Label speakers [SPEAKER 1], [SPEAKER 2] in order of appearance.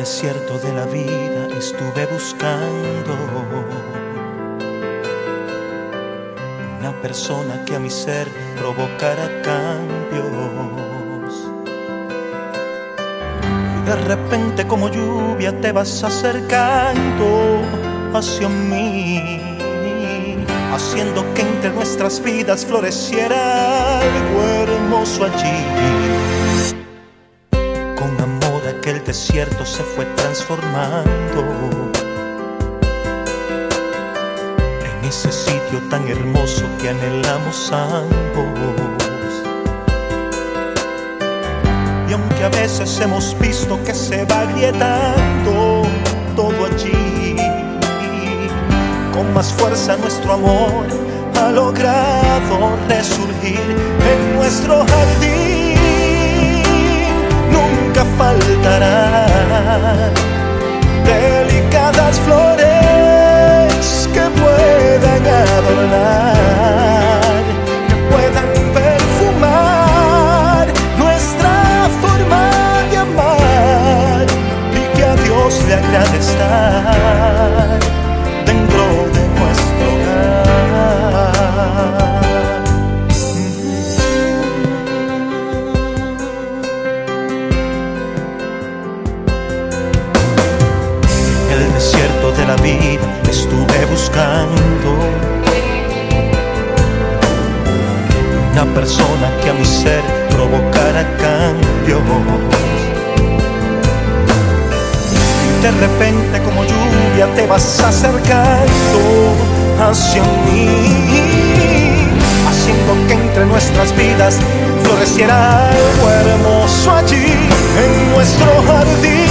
[SPEAKER 1] desierto de la vida estuve buscando una persona que a mi ser provocara cambios. Y de repente como lluvia te vas acercando hacia mí, haciendo que entre nuestras vidas floreciera algo hermoso allí. Con amor aquel desierto se fue transformando en ese sitio tan hermoso que anhelamos ambos. Y aunque a veces hemos visto que se va agrietando todo allí, con más fuerza nuestro amor ha logrado resurgir en nuestro jardín. Nunca faltarán delicadas flores que puedan adornar, que puedan perfumar nuestra forma de amar, y que a Dios le agrade estar dentro de nuestro hogar. En el desierto de la vida estuve buscando una persona que a mi ser provocara cambios. De repente como lluvia te vas acercando hacia mí, haciendo que entre nuestras vidas floreciera algo hermoso allí en nuestro jardín.